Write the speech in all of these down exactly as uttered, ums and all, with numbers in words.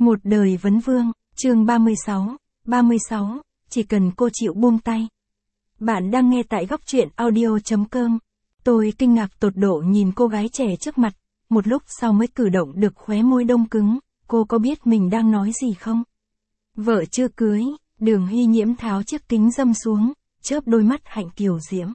Một đời vấn vương, chương ba mươi sáu, ba mươi sáu, chỉ cần cô chịu buông tay. Bạn đang nghe tại góc truyện audio chấm com. Tôi kinh ngạc tột độ nhìn cô gái trẻ trước mặt, một lúc sau mới cử động được khóe môi đông cứng, cô có biết mình đang nói gì không? Vợ chưa cưới, Đường Hy Nhiễm tháo chiếc kính râm xuống, chớp đôi mắt hạnh kiều diễm.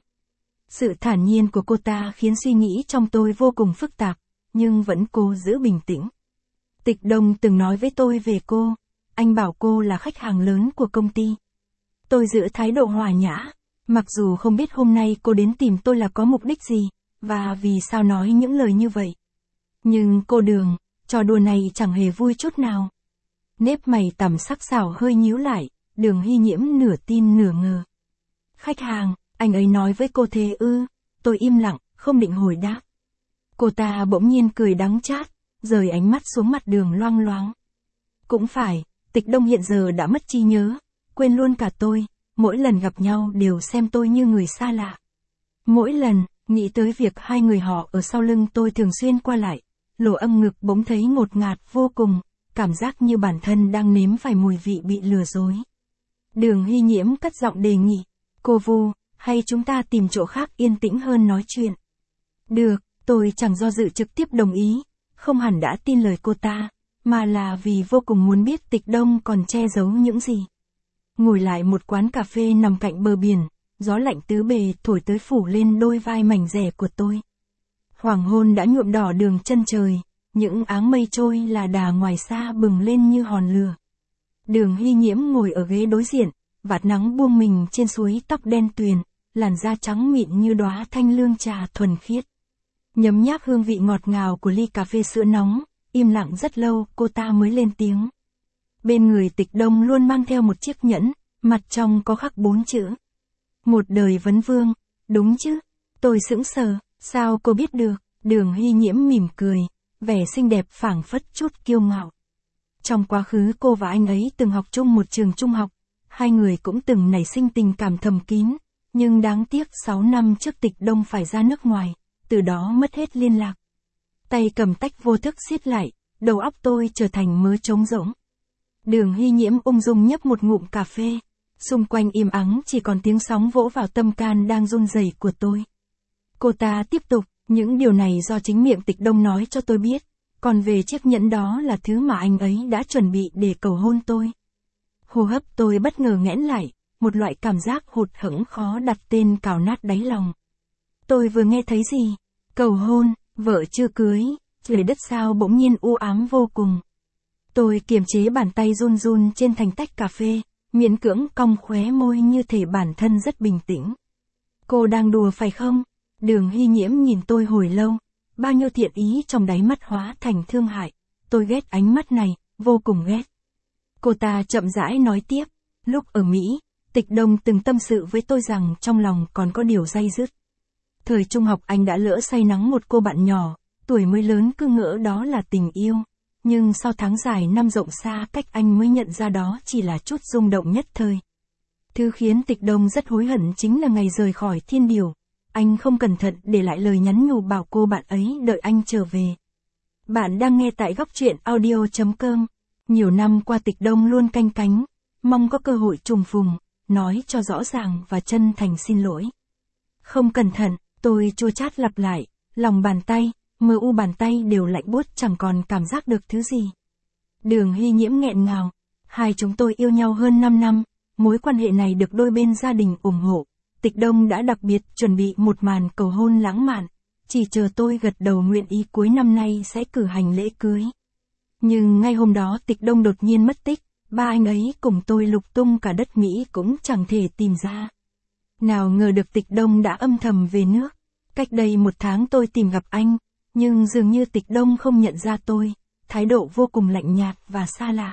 Sự thản nhiên của cô ta khiến suy nghĩ trong tôi vô cùng phức tạp, nhưng vẫn cố giữ bình tĩnh. Tịch Đông từng nói với tôi về cô, anh bảo cô là khách hàng lớn của công ty. Tôi giữ thái độ hòa nhã, mặc dù không biết hôm nay cô đến tìm tôi là có mục đích gì, và vì sao nói những lời như vậy. Nhưng cô Đường, trò đùa này chẳng hề vui chút nào. Nếp mày tằm sắc sảo hơi nhíu lại, Đường Hy Nhiễm nửa tin nửa ngờ. Khách hàng, anh ấy nói với cô thế ư? Tôi im lặng, không định hồi đáp. Cô ta bỗng nhiên cười đắng chát, rời ánh mắt xuống mặt Đường loang loáng. Cũng phải, Tịch Đông hiện giờ đã mất trí nhớ, quên luôn cả tôi, mỗi lần gặp nhau đều xem tôi như người xa lạ. Mỗi lần, nghĩ tới việc hai người họ ở sau lưng tôi thường xuyên qua lại, lỗ âm ngực bỗng thấy ngột ngạt vô cùng, cảm giác như bản thân đang nếm phải mùi vị bị lừa dối. Đường Hy Nhiễm cất giọng đề nghị, cô Vu, hay chúng ta tìm chỗ khác yên tĩnh hơn nói chuyện. Được, tôi chẳng do dự trực tiếp đồng ý, không hẳn đã tin lời cô ta, mà là vì vô cùng muốn biết Tịch Đông còn che giấu những gì. Ngồi lại một quán cà phê nằm cạnh bờ biển, gió lạnh tứ bề thổi tới phủ lên đôi vai mảnh dẻ của tôi. Hoàng hôn đã nhuộm đỏ đường chân trời, những áng mây trôi là đà ngoài xa bừng lên như hòn lửa. Đường Hy Nhiễm ngồi ở ghế đối diện, vạt nắng buông mình trên suối tóc đen tuyền, làn da trắng mịn như đóa thanh lương trà thuần khiết. Nhấm nháp hương vị ngọt ngào của ly cà phê sữa nóng, im lặng rất lâu cô ta mới lên tiếng. Bên người Tịch Đông luôn mang theo một chiếc nhẫn, mặt trong có khắc bốn chữ. Một đời vấn vương, đúng chứ? Tôi sững sờ, sao cô biết được? Đường Hy Nhiễm mỉm cười, vẻ xinh đẹp phảng phất chút kiêu ngạo. Trong quá khứ cô và anh ấy từng học chung một trường trung học, hai người cũng từng nảy sinh tình cảm thầm kín, nhưng đáng tiếc sáu năm trước Tịch Đông phải ra nước ngoài, từ đó mất hết liên lạc. Tay cầm tách vô thức siết lại, đầu óc tôi trở thành mớ trống rỗng. Đường Hy Nhiễm ung dung nhấp một ngụm cà phê, xung quanh im ắng chỉ còn tiếng sóng vỗ vào tâm can đang run rẩy của tôi. Cô ta tiếp tục, những điều này do chính miệng Tịch Đông nói cho tôi biết, còn về chiếc nhẫn đó là thứ mà anh ấy đã chuẩn bị để cầu hôn tôi. Hô hấp tôi bất ngờ nghẽn lại, một loại cảm giác hụt hẫng khó đặt tên cào nát đáy lòng. Tôi vừa nghe thấy gì? Cầu hôn, vợ chưa cưới, trời đất sao bỗng nhiên u ám vô cùng. Tôi kiềm chế bàn tay run run trên thành tách cà phê, miễn cưỡng cong khóe môi như thể bản thân rất bình tĩnh. Cô đang đùa phải không? Đường Hy Nhiễm nhìn tôi hồi lâu, bao nhiêu thiện ý trong đáy mắt hóa thành thương hại. Tôi ghét ánh mắt này, vô cùng ghét. Cô ta chậm rãi nói tiếp, lúc ở Mỹ, Tịch Đông từng tâm sự với tôi rằng trong lòng còn có điều day dứt. Thời trung học anh đã lỡ say nắng một cô bạn nhỏ, tuổi mới lớn cứ ngỡ đó là tình yêu. Nhưng sau tháng dài năm rộng xa cách anh mới nhận ra đó chỉ là chút rung động nhất thời. Thứ khiến Tịch Đông rất hối hận chính là ngày rời khỏi Thiên Điều. Anh không cẩn thận để lại lời nhắn nhủ bảo cô bạn ấy đợi anh trở về. Bạn đang nghe tại góc truyện audio chấm com. Nhiều năm qua Tịch Đông luôn canh cánh, mong có cơ hội trùng phùng, nói cho rõ ràng và chân thành xin lỗi. Không cẩn thận, tôi chua chát lặp lại, lòng bàn tay, mờ u bàn tay đều lạnh buốt chẳng còn cảm giác được thứ gì. Đường Hy Nhiễm nghẹn ngào, hai chúng tôi yêu nhau hơn năm năm, mối quan hệ này được đôi bên gia đình ủng hộ. Tịch Đông đã đặc biệt chuẩn bị một màn cầu hôn lãng mạn, chỉ chờ tôi gật đầu nguyện ý cuối năm nay sẽ cử hành lễ cưới. Nhưng ngay hôm đó Tịch Đông đột nhiên mất tích, ba anh ấy cùng tôi lục tung cả đất Mỹ cũng chẳng thể tìm ra. Nào ngờ được Tịch Đông đã âm thầm về nước. Cách đây một tháng tôi tìm gặp anh, nhưng dường như Tịch Đông không nhận ra tôi, thái độ vô cùng lạnh nhạt và xa lạ.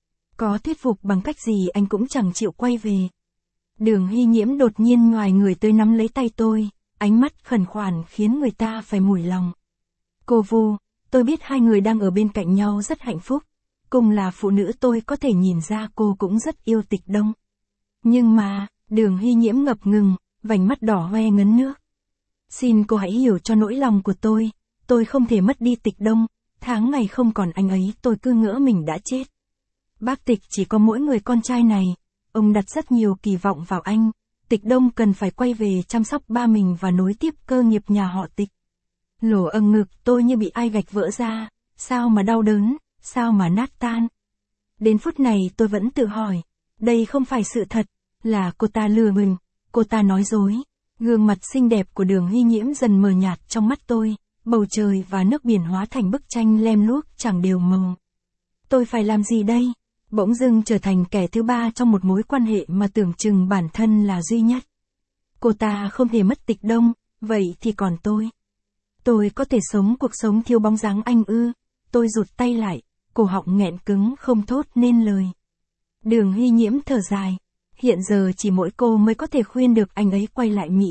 Có thuyết phục bằng cách gì anh cũng chẳng chịu quay về. Đường Hy Nhiễm đột nhiên ngoài người tới nắm lấy tay tôi, ánh mắt khẩn khoản khiến người ta phải mủi lòng. Cô Vu, tôi biết hai người đang ở bên cạnh nhau rất hạnh phúc, cùng là phụ nữ tôi có thể nhìn ra cô cũng rất yêu Tịch Đông. Nhưng mà, Đường Hy Nhiễm ngập ngừng, vành mắt đỏ hoe ngấn nước. Xin cô hãy hiểu cho nỗi lòng của tôi, tôi không thể mất đi Tịch Đông, tháng ngày không còn anh ấy tôi cứ ngỡ mình đã chết. Bác Tịch chỉ có mỗi người con trai này, ông đặt rất nhiều kỳ vọng vào anh. Tịch Đông cần phải quay về chăm sóc ba mình và nối tiếp cơ nghiệp nhà họ Tịch. Lỗ âng ngực tôi như bị ai gạch vỡ ra, sao mà đau đớn, sao mà nát tan. Đến phút này tôi vẫn tự hỏi, đây không phải sự thật, là cô ta lừa mình, cô ta nói dối. Gương mặt xinh đẹp của Đường Hy Nhiễm dần mờ nhạt trong mắt tôi, bầu trời và nước biển hóa thành bức tranh lem luốc chẳng đều màu. Tôi phải làm gì đây? Bỗng dưng trở thành kẻ thứ ba trong một mối quan hệ mà tưởng chừng bản thân là duy nhất. Cô ta không thể mất Tịch Đông, vậy thì còn tôi. Tôi có thể sống cuộc sống thiếu bóng dáng anh ư? Tôi rụt tay lại, cổ họng nghẹn cứng không thốt nên lời. Đường Hy Nhiễm thở dài. Hiện giờ chỉ mỗi cô mới có thể khuyên được anh ấy quay lại Mỹ.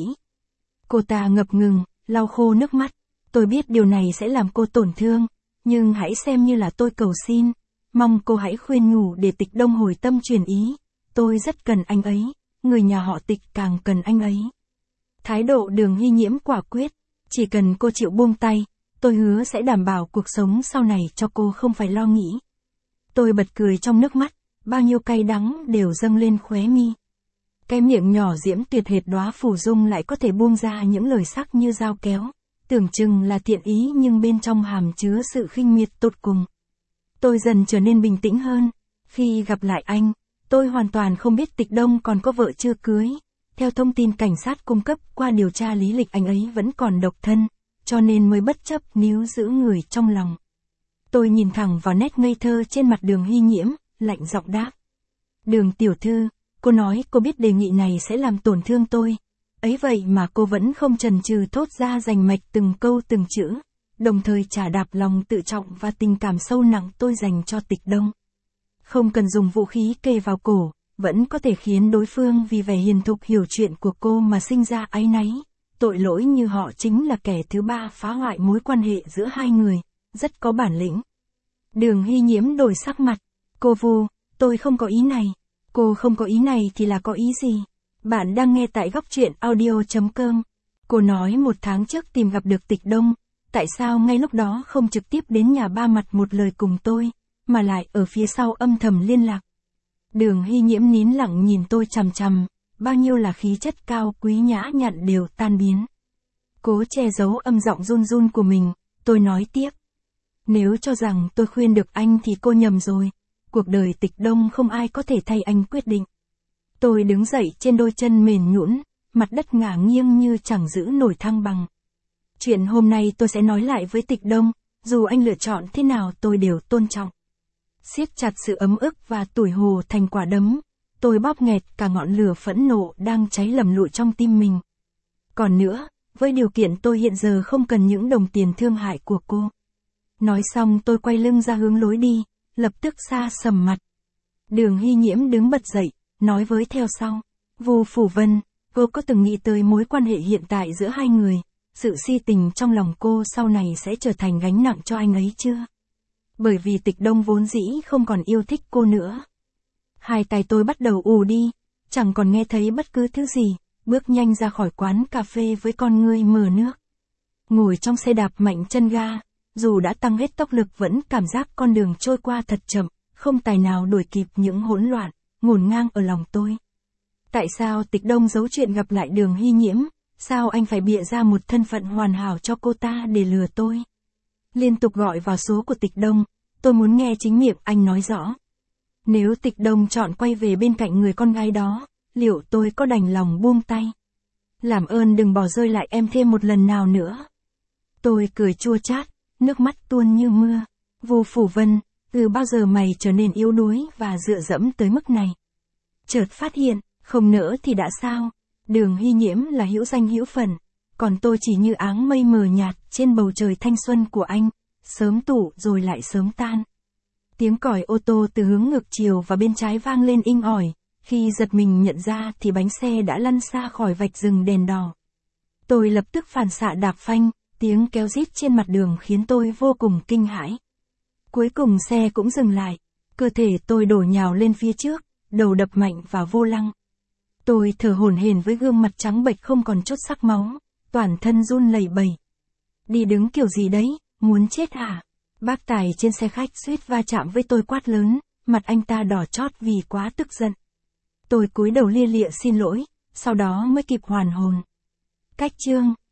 Cô ta ngập ngừng, lau khô nước mắt. Tôi biết điều này sẽ làm cô tổn thương, nhưng hãy xem như là tôi cầu xin. Mong cô hãy khuyên nhủ để Tịch Đông hồi tâm chuyển ý. Tôi rất cần anh ấy, người nhà họ Tịch càng cần anh ấy. Thái độ Đường Hy Nhiễm quả quyết. Chỉ cần cô chịu buông tay, tôi hứa sẽ đảm bảo cuộc sống sau này cho cô không phải lo nghĩ. Tôi bật cười trong nước mắt, bao nhiêu cay đắng đều dâng lên khóe mi. Cái miệng nhỏ diễm tuyệt hệt đóa phù dung lại có thể buông ra những lời sắc như dao kéo, tưởng chừng là thiện ý nhưng bên trong hàm chứa sự khinh miệt tột cùng. Tôi dần trở nên bình tĩnh hơn. Khi gặp lại anh, tôi hoàn toàn không biết Tịch Đông còn có vợ chưa cưới. Theo thông tin cảnh sát cung cấp qua điều tra lý lịch anh ấy vẫn còn độc thân, cho nên mới bất chấp níu giữ người trong lòng. Tôi nhìn thẳng vào nét ngây thơ trên mặt Đường Hy Nhiễm, lạnh giọng đáp. Đường tiểu thư, cô nói cô biết đề nghị này sẽ làm tổn thương tôi. Ấy vậy mà cô vẫn không chần chừ thốt ra rành mạch từng câu từng chữ, đồng thời trả đạp lòng tự trọng và tình cảm sâu nặng tôi dành cho Tịch Đông. Không cần dùng vũ khí kề vào cổ, vẫn có thể khiến đối phương vì vẻ hiền thục hiểu chuyện của cô mà sinh ra áy náy. Tội lỗi như họ chính là kẻ thứ ba phá hoại mối quan hệ giữa hai người, rất có bản lĩnh. Đường Hy Nhiễm đổi sắc mặt. Cô Vu, tôi không có ý này. Cô không có ý này thì là có ý gì? Bạn đang nghe tại góc truyện audio chấm com. Cô nói một tháng trước tìm gặp được Tịch Đông, tại sao ngay lúc đó không trực tiếp đến nhà ba mặt một lời cùng tôi, mà lại ở phía sau âm thầm liên lạc. Đường Hy Nhiễm nín lặng nhìn tôi chằm chằm, bao nhiêu là khí chất cao quý nhã nhặn đều tan biến. Cố che giấu âm giọng run run của mình, tôi nói tiếp. Nếu cho rằng tôi khuyên được anh thì cô nhầm rồi. Cuộc đời Tịch Đông không ai có thể thay anh quyết định. Tôi đứng dậy trên đôi chân mềm nhũn, mặt đất ngả nghiêng như chẳng giữ nổi thăng bằng. Chuyện hôm nay tôi sẽ nói lại với Tịch Đông, dù anh lựa chọn thế nào tôi đều tôn trọng. Siết chặt sự ấm ức và tủi hổ thành quả đấm, tôi bóp nghẹt cả ngọn lửa phẫn nộ đang cháy lầm lụi trong tim mình. Còn nữa, với điều kiện tôi hiện giờ không cần những đồng tiền thương hại của cô. Nói xong tôi quay lưng ra hướng lối đi, lập tức xa sầm mặt. Đường Hy Nhiễm đứng bật dậy, nói với theo sau. Vu Phủ Vân, cô có từng nghĩ tới mối quan hệ hiện tại giữa hai người, sự si tình trong lòng cô sau này sẽ trở thành gánh nặng cho anh ấy chưa? Bởi vì Tịch Đông vốn dĩ không còn yêu thích cô nữa. Hai tay tôi bắt đầu ù đi, chẳng còn nghe thấy bất cứ thứ gì, bước nhanh ra khỏi quán cà phê với con ngươi mờ nước. Ngồi trong xe đạp mạnh chân ga, dù đã tăng hết tốc lực vẫn cảm giác con đường trôi qua thật chậm, không tài nào đuổi kịp những hỗn loạn, ngổn ngang ở lòng tôi. Tại sao Tịch Đông giấu chuyện gặp lại Đường Hy Nhiễm? Sao anh phải bịa ra một thân phận hoàn hảo cho cô ta để lừa tôi? Liên tục gọi vào số của Tịch Đông, tôi muốn nghe chính miệng anh nói rõ. Nếu Tịch Đông chọn quay về bên cạnh người con gái đó, liệu tôi có đành lòng buông tay? Làm ơn đừng bỏ rơi lại em thêm một lần nào nữa. Tôi cười chua chát, nước mắt tuôn như mưa. Vu Phủ Vân, từ bao giờ mày trở nên yếu đuối và dựa dẫm tới mức này? Chợt phát hiện, không nỡ thì đã sao? Đường Hy Nhiễm là hữu danh hữu phần, còn tôi chỉ như áng mây mờ nhạt trên bầu trời thanh xuân của anh, sớm tụ rồi lại sớm tan. Tiếng còi ô tô từ hướng ngược chiều và bên trái vang lên inh ỏi, khi giật mình nhận ra thì bánh xe đã lăn xa khỏi vạch rừng đèn đỏ. Tôi lập tức phản xạ đạp phanh, tiếng kéo rít trên mặt đường khiến tôi vô cùng kinh hãi. Cuối cùng xe cũng dừng lại, cơ thể tôi đổ nhào lên phía trước, đầu đập mạnh vào vô lăng. Tôi thở hổn hển với gương mặt trắng bệch không còn chút sắc máu, toàn thân run lẩy bẩy. Đi đứng kiểu gì đấy, muốn chết hả? Bác tài trên xe khách suýt va chạm với tôi quát lớn, mặt anh ta đỏ chót vì quá tức giận. Tôi cúi đầu lia lịa xin lỗi, sau đó mới kịp hoàn hồn. Cách chương